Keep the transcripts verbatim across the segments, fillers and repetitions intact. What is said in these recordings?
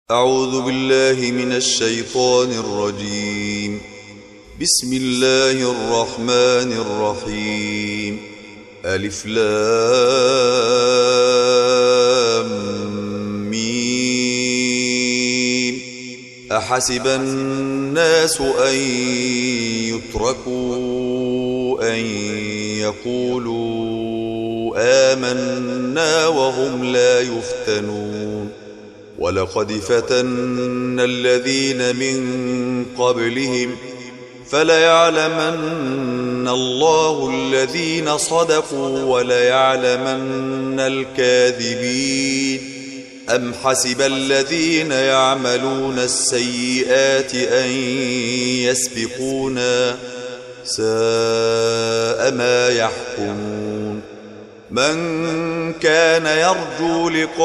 أعوذ بالله من الشيطان الرجيم. بسم الله الرحمن الرحيم. ألف لام ميم. أحسب الناس أن يتركوا أن يقولوا آمنا وهم لا يفتنون. ولقد فتنا الذين من قبلهم فليعلمن الله الذين صدقوا وليعلمن الكاذبين. أم حسب الذين يعملون السيئات أن يسبقونا ساء ما يحكمون. من كان يرجو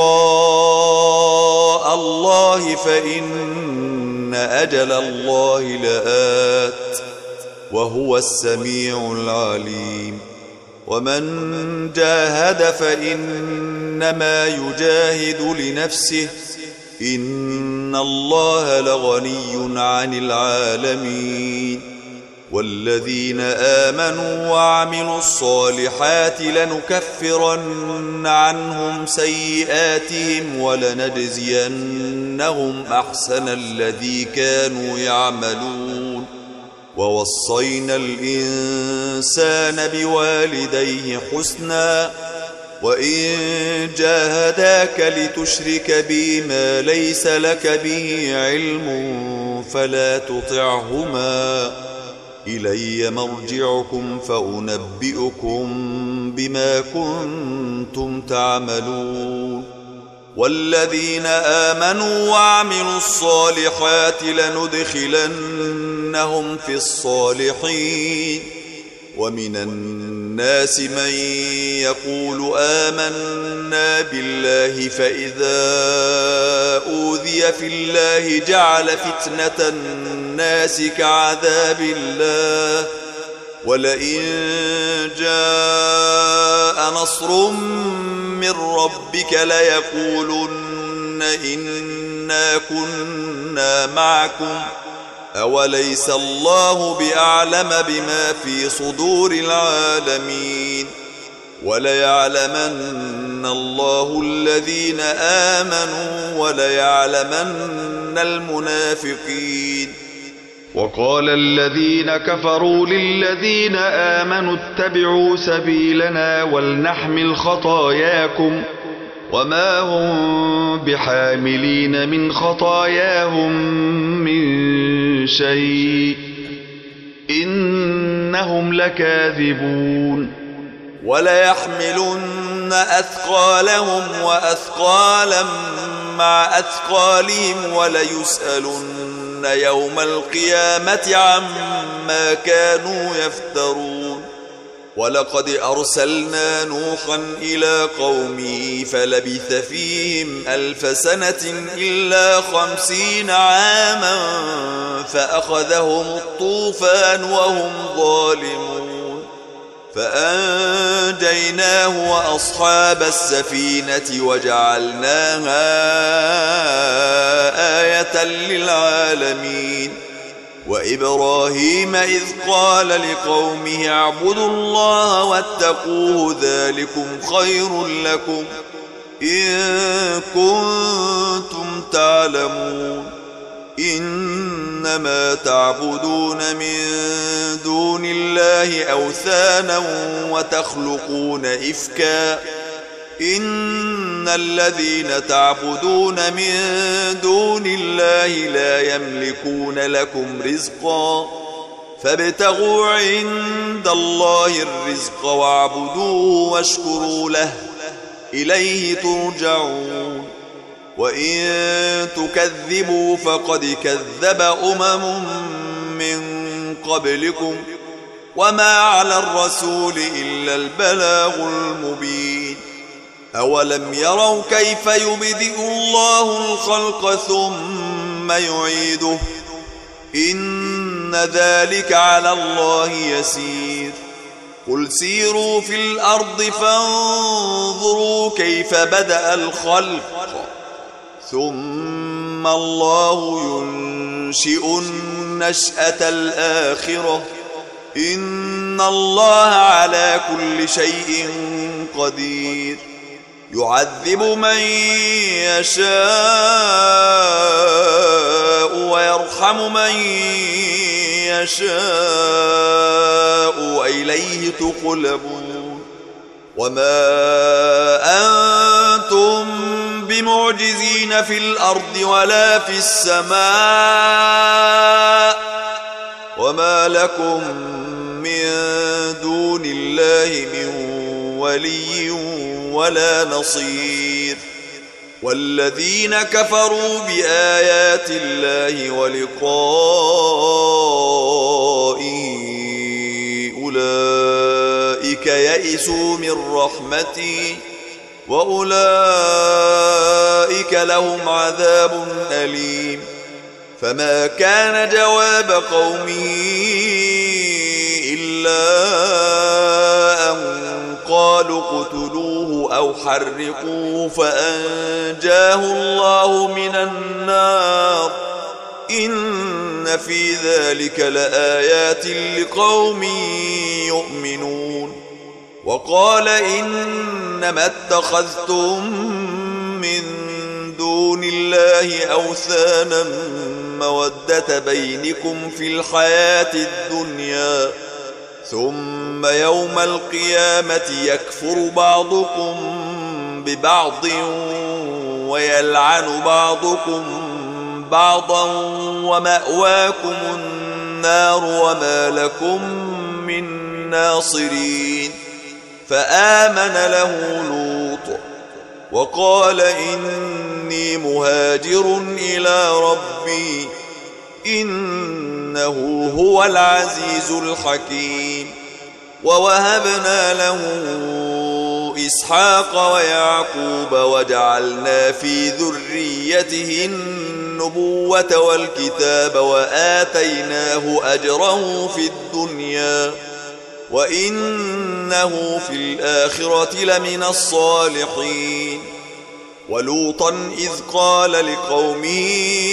لقاء الله فإن أجل الله لآت وهو السميع العليم. ومن جاهد فإنما يجاهد لنفسه إن الله لغني عن العالمين. والذين آمنوا وعملوا الصالحات لنكفرن عنهم سيئاتهم ولنجزينهم أحسن الذي كانوا يعملون. ووصينا الإنسان بوالديه حسنا وإن جاهداك لتشرك بي ما ليس لك به علم فلا تطعهما إلي مرجعكم فأنبئكم بما كنتم تعملون. والذين آمنوا وعملوا الصالحات لندخلنهم في الصالحين. ومن الناس من يقول آمنا بالله فإذا أوذي في الله جعل فتنة الناس كعذاب الله ولئن جاء نصر من ربك ليقولن إنا كنا معكم أوليس الله بأعلم بما في صدور العالمين. وليعلمن الله الذين آمنوا وليعلمن المنافقين. وقال الذين كفروا للذين آمنوا اتبعوا سبيلنا ولنحمل خطاياكم وما هم بحاملين من خطاياهم من شيء إنهم لكاذبون. وليحملن أثقالهم وأثقالا مع أثقالهم وليسألن يوم القيامة عما كانوا يفترون. ولقد أرسلنا نوحا إلى قومه فلبث فيهم ألف سنة إلا خمسين عاما فأخذهم الطوفان وهم ظالمون فأنجيناه وأصحاب السفينة وجعلناها آية للعالمين. وإبراهيم إذ قال لقومه اعبدوا الله واتقوه ذلكم خير لكم إن كنتم تعلمون. إنما تعبدون من دون الله أوثانا وتخلقون إفكا إن الذين تعبدون من دون الله لا يملكون لكم رزقا فابتغوا عند الله الرزق واعبدوه واشكروا له إليه ترجعون. وإن تكذبوا فقد كذب أمم من قبلكم وما على الرسول إلا البلاغ المبين. أولم يروا كيف يبدئ الله الخلق ثم يعيده إن ذلك على الله يسير. قل سيروا في الأرض فانظروا كيف بدأ الخلق ثم ثم الله ينشئ النشأة الآخرة إن الله على كل شيء قدير يعذب من يشاء ويرحم من يشاء وإليه تقلبون وما أنتم بمعجزين في الأرض ولا في السماء وما لكم من دون الله من ولي ولا نصير والذين كفروا بآيات الله ولقائه أولئك يئسوا من رحمتي وأولئك لهم عذاب أليم فما كان جواب قومه إلا أن قالوا اقتلوه أو حرقوه فأنجاه الله من النار إن في ذلك لآيات لقوم يؤمنون وقال إنما اتخذتم من دون الله أوثانا مودة بينكم في الحياة الدنيا ثم يوم القيامة يكفر بعضكم ببعض ويلعن بعضكم بعضا ومأواكم النار وما لكم من ناصرين فآمن له لوط وقال إني مهاجر إلى ربي إنه هو العزيز الحكيم ووهبنا له إسحاق ويعقوب وجعلنا في ذريته النبوة والكتاب وآتيناه أجره في الدنيا وإنه في الآخرة لمن الصالحين ولوطا إذ قال لقومه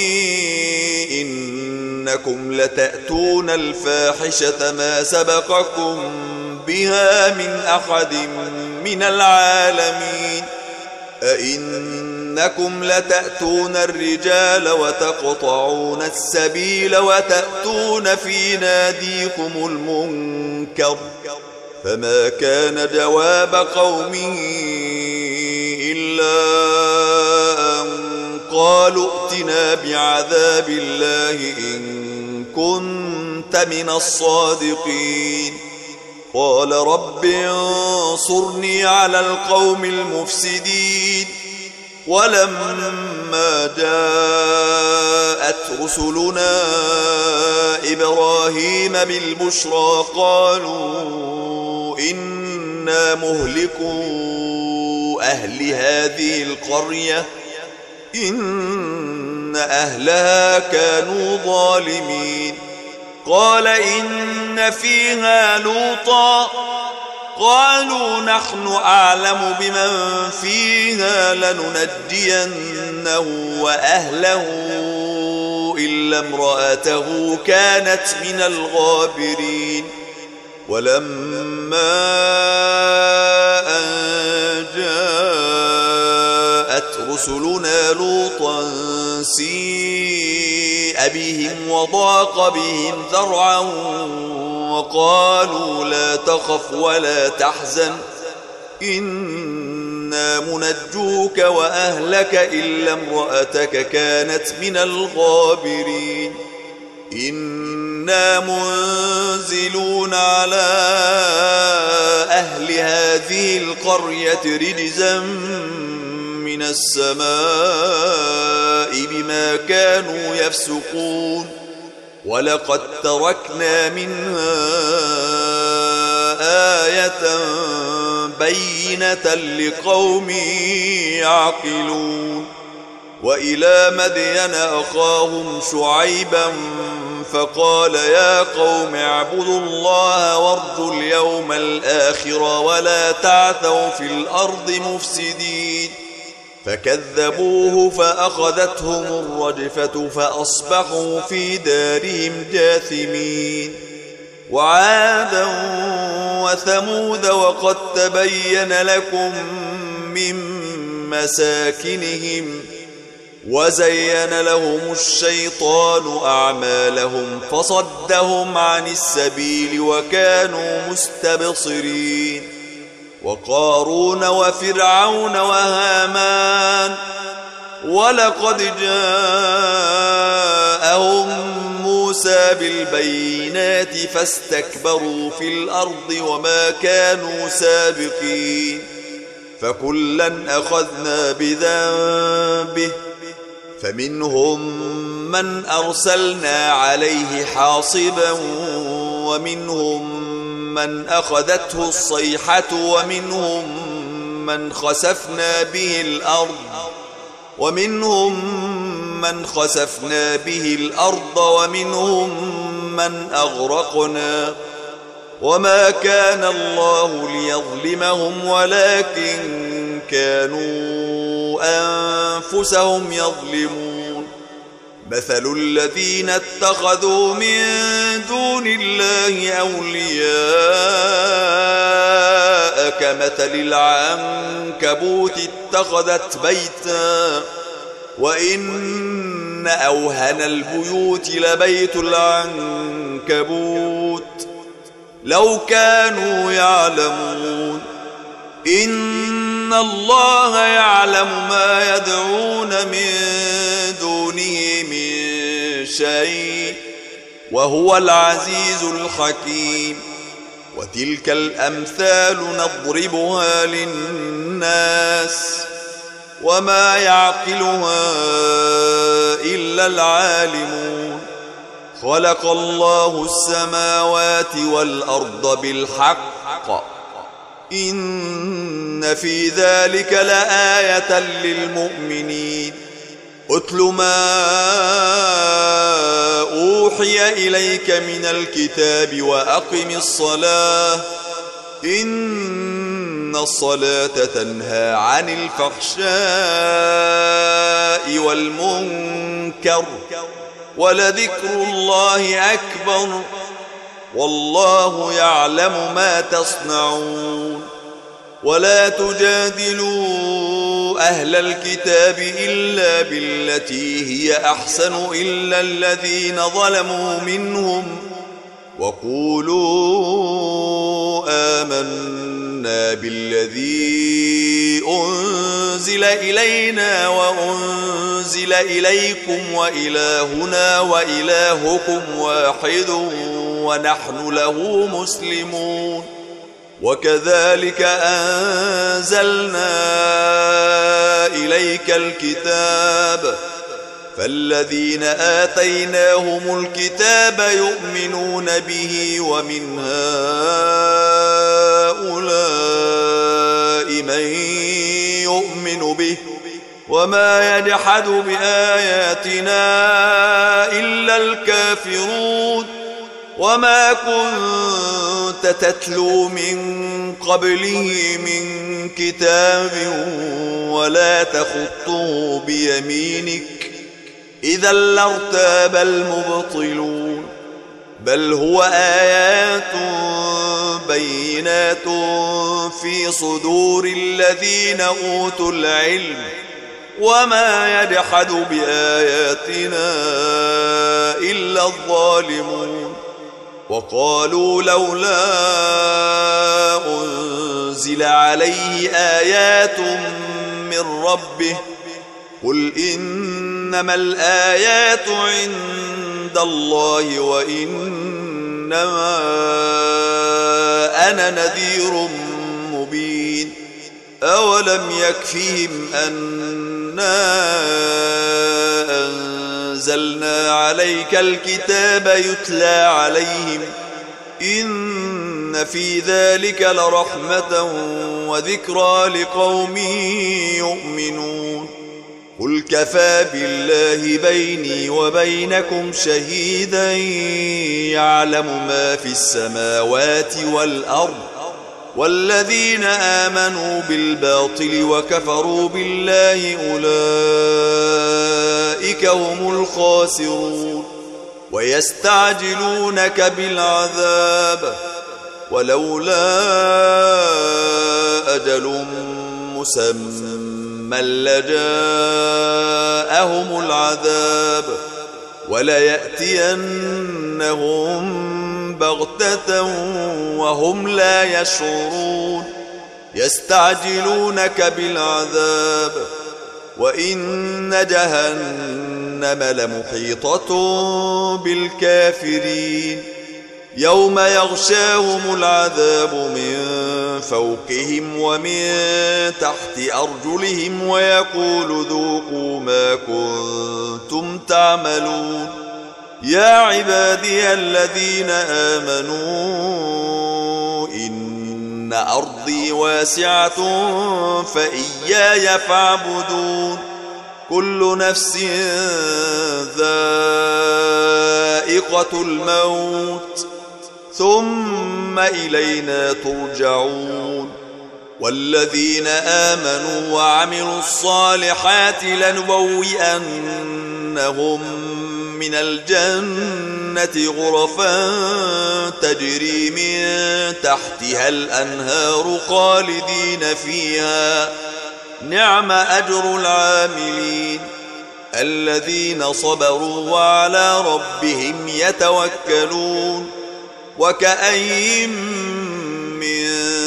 إنكم لتأتون الفاحشة ما سبقكم بها من أحد من العالمين أئنكم لتأتون الرجال وتقطعون السبيل وتأتون في ناديكم المنكر فما كان جواب قومه إلا أن قالوا ائتنا بعذاب الله إن كنت من الصادقين قال رب انصرني على القوم المفسدين ولما جاءت رسلنا إبراهيم بالبشرى قالوا إنا مهلكو أهل هذه القرية إن أهلها كانوا ظالمين قال إن فيها لوطا قالوا نحن أعلم بمن فيها لننجينه وأهله إلا امرأته كانت من الغابرين ولما أن جاءت رسلنا لوطا سيء بهم وضاق بهم ذرعا وقالوا لا تخف ولا تحزن إنا منجوك وأهلك إلا امرأتك كانت من الغابرين إنا منزلون على أهل هذه القرية رجزا من السماء بما كانوا يفسقون ولقد تركنا منها آية بينة لقوم يعقلون وإلى مدين أخاهم شعيبا فقال يا قوم اعبدوا الله وارجوا اليوم الآخر ولا تعثوا في الأرض مفسدين فكذبوه فأخذتهم الرجفة فأصبحوا في دارهم جاثمين. وعادا وثمود وقد تبين لكم من مساكنهم وزين لهم الشيطان أعمالهم فصدهم عن السبيل وكانوا مستبصرين. وقارون وفرعون وهامان ولقد جاءهم موسى بالبينات فاستكبروا في الأرض وما كانوا سابقين. فكلا أخذنا بذنبه فمنهم من أرسلنا عليه حاصبا ومنهم من أخذته الصيحة ومنهم من خسفنا به الأرض ومنهم من خسفنا به الأرض ومنهم من أغرقنا. وما كان الله ليظلمهم ولكن كانوا أنفسهم يظلمون. مثل الذين اتخذوا من دون الله أولياء كمثل العنكبوت اتخذت بيتا وإن أوهن البيوت لبيت العنكبوت لو كانوا يعلمون. إن الله يعلم ما يدعون من دونه من شيء وهو العزيز الحكيم. وتلك الأمثال نضربها للناس وما يعقلها إلا العالمون. خلق الله السماوات والأرض بالحق إن في ذلك لآية للمؤمنين. أتل ما أوحي إليك من الكتاب وأقم الصلاة إن الصلاة تنهى عن الفحشاء والمنكر ولذكر الله أكبر والله يعلم ما تصنعون. ولا تجادلوا أهل الكتاب إلا بالتي هي أحسن إلا الذين ظلموا منهم وقولوا آمنا بالذي أنزل إلينا وأنزل إليكم وإلهنا وإلهكم واحد ونحن له مسلمون. وكذلك أنزلنا إليك الكتاب فالذين آتيناهم الكتاب يؤمنون به ومن هؤلاء من يؤمن به وما يجحد بآياتنا إلا الكافرون. وما كنت تتلو من قبله من كتاب ولا تخطه بيمينك إذا لارتاب المبطلون. بل هو آيات بينات في صدور الذين أوتوا العلم وما يجحد بآياتنا إلا الظالمون. وقالوا لولا أنزل عليه آيات من ربه قل إنما الآيات عند الله وإنما أنا نذير مبين. أولم يكفهم أنا أنزلنا عليك الكتاب يتلى عليهم إن في ذلك لرحمة وذكرى لقوم يؤمنون. قل كفى بالله بيني وبينكم شهيدا يعلم ما في السماوات والأرض والذين آمنوا بالباطل وكفروا بالله أولئك هم الخاسرون ويستعجلونك بالعذاب ولولا أجل مسمى لجاءهم العذاب وليأتينهم بغتة وهم لا يشعرون يستعجلونك بالعذاب وإن جهنم لمحيطة بالكافرين يوم يغشاهم العذاب من فوقهم ومن تحت أرجلهم ويقول ذوقوا ما كنتم تعملون يا عبادي الذين آمنوا إن أرضي واسعة فإياي فاعبدون كل نفس ذائقة الموت ثم إلينا ترجعون والذين آمنوا وعملوا الصالحات لنبوئنهم من الجنة غرفا تجري من تحتها الأنهار خالدين فيها نعم أجر العاملين الذين صبروا وعلى ربهم يتوكلون وكأين من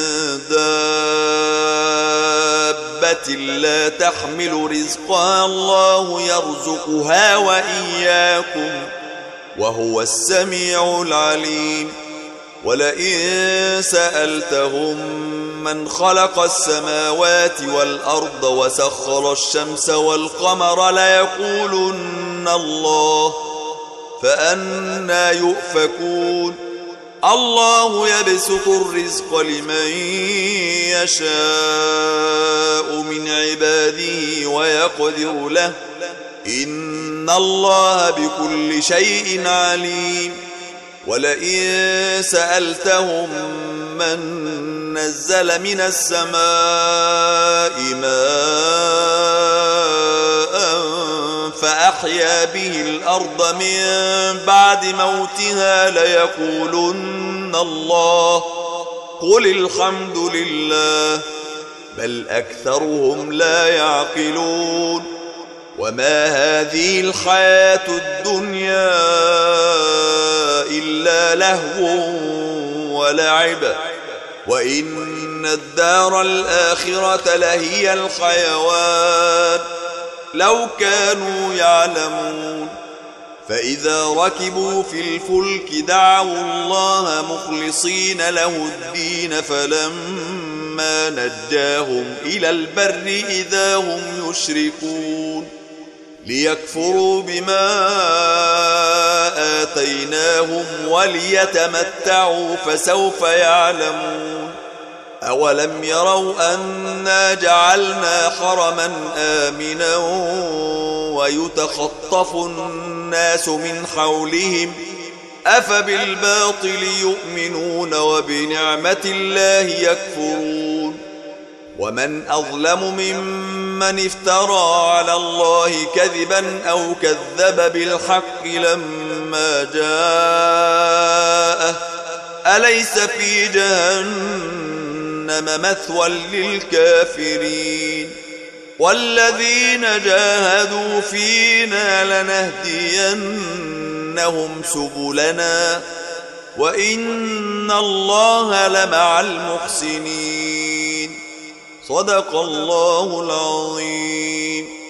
دابة لا تحمل رزقها الله يرزقها وإياكم وهو السميع العليم ولئن سألتهم من خلق السماوات والأرض وسخر الشمس والقمر ليقولن الله فأنى يؤفكون الله يبسط الرزق لمن يشاء من عباده ويقدر له إن الله بكل شيء عليم ولئن سألتهم من نزل من السماء ماء فأحيا به الأرض من بعد موتها ليقولن الله قل الحمد لله بل أكثرهم لا يعقلون وما هذه الحياة الدنيا إلا لهو ولعب وإن الدار الآخرة لهي الحيوان لو كانوا يعلمون فإذا ركبوا في الفلك دعوا الله مخلصين له الدين فلما نجاهم إلى البر إذا هم يشركون ليكفروا بما آتيناهم وليتمتعوا فسوف يعلمون أولم يروا أنا جعلنا حرما آمنا ويتخطف الناس من حولهم أفبالباطل يؤمنون وبنعمة الله يكفرون ومن أظلم ممن افترى على الله كذبا أو كذب بالحق لما جاءه أليس في جهنم مثوى للكافرين والذين جاهدوا فينا لنهدينهم سبلنا وإن الله لمع المحسنين صدق الله العظيم.